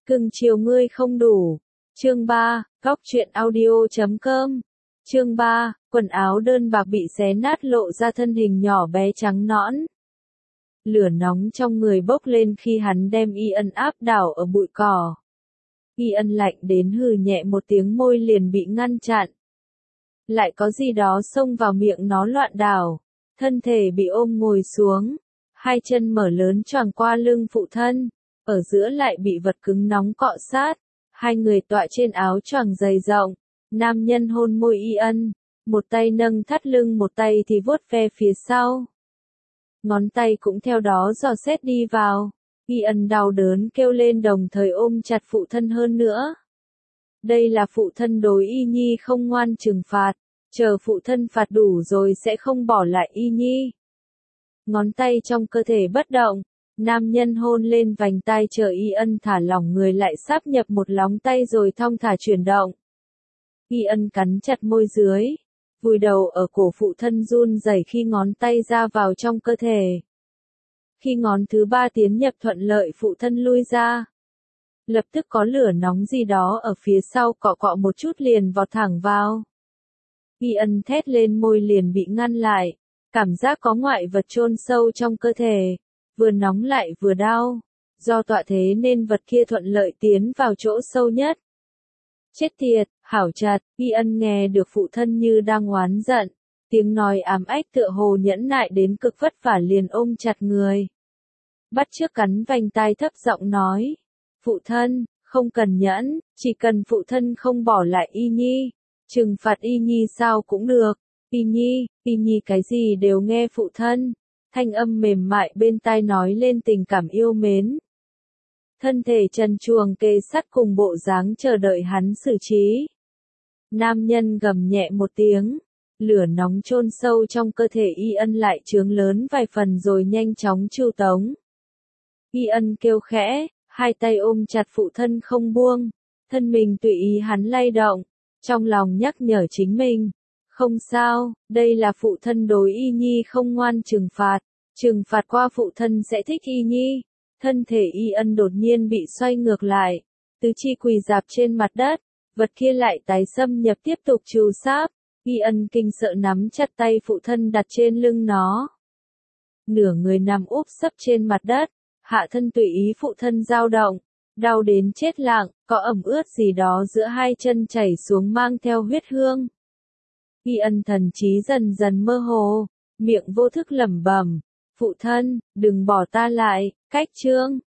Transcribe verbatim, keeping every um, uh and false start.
Cưng chiều ngươi không đủ. Chương ba, góc truyện audio chấm com. Chương ba, quần áo đơn bạc bị xé nát lộ ra thân hình nhỏ bé trắng nõn. Lửa nóng trong người bốc lên khi hắn đem Ian áp đảo ở bụi cỏ. Ian lạnh đến hừ nhẹ một tiếng, môi liền bị ngăn chặn. Lại có gì đó xông vào miệng nó loạn đảo. Thân thể bị ôm ngồi xuống. Hai chân mở lớn choàng qua lưng phụ thân. Ở giữa lại bị vật cứng nóng cọ sát. Hai người tọa trên áo choàng dày rộng. Nam nhân hôn môi Ian. Một tay nâng thắt lưng, một tay thì vuốt ve phía sau. Ngón tay cũng theo đó dò xét đi vào. Ian đau đớn kêu lên, đồng thời ôm chặt phụ thân hơn nữa. Đây là phụ thân đối Y Nhi không ngoan trừng phạt. Chờ phụ thân phạt đủ rồi sẽ không bỏ lại Y Nhi. Ngón tay trong cơ thể bất động. Nam nhân hôn lên vành tai, chờ Ian thả lỏng người lại sáp nhập một lóng tay rồi thong thả chuyển động. Ian cắn chặt môi dưới. Vùi đầu ở cổ phụ thân run rẩy khi ngón tay ra vào trong cơ thể. Khi ngón thứ ba tiến nhập thuận lợi, phụ thân lui ra. Lập tức có lửa nóng gì đó ở phía sau cọ cọ một chút liền vọt thẳng vào. Ian thét lên, môi liền bị ngăn lại. Cảm giác có ngoại vật chôn sâu trong cơ thể. Vừa nóng lại vừa đau. Do tọa thế nên vật kia thuận lợi tiến vào chỗ sâu nhất. Chết tiệt, hảo chặt. Ian nghe được phụ thân như đang oán giận. Tiếng nói ám ách tựa hồ nhẫn nại đến cực vất vả, liền ôm chặt người. Bắt chước cắn vành tai thấp giọng nói. Phụ thân, không cần nhẫn, chỉ cần phụ thân không bỏ lại Y Nhi. Trừng phạt Y Nhi sao cũng được. Y Nhi, Y Nhi cái gì đều nghe phụ thân. Thanh âm mềm mại bên tai nói lên tình cảm yêu mến. Thân thể trần truồng kề sát cùng bộ dáng chờ đợi hắn xử trí. Nam nhân gầm nhẹ một tiếng. Lửa nóng chôn sâu trong cơ thể Ian lại chướng lớn vài phần rồi nhanh chóng tru tống. Ian kêu khẽ, hai tay ôm chặt phụ thân không buông. Thân mình tùy ý hắn lay động. Trong lòng nhắc nhở chính mình. Không sao, đây là phụ thân đối Y Nhi không ngoan trừng phạt. Trừng phạt qua phụ thân sẽ thích Y Nhi. Thân thể Ian đột nhiên bị xoay ngược lại. Tứ chi quỳ dạp trên mặt đất. Vật kia lại tái xâm nhập tiếp tục trù sáp. Ian kinh sợ nắm chặt tay phụ thân đặt trên lưng nó. Nửa người nằm úp sấp trên mặt đất. Hạ thân tùy ý phụ thân dao động. Đau đến chết lặng, có ẩm ướt gì đó giữa hai chân chảy xuống mang theo huyết hương. Ian thần trí dần dần mơ hồ. Miệng vô thức lẩm bẩm. Phụ thân, đừng bỏ ta lại. Cách chương.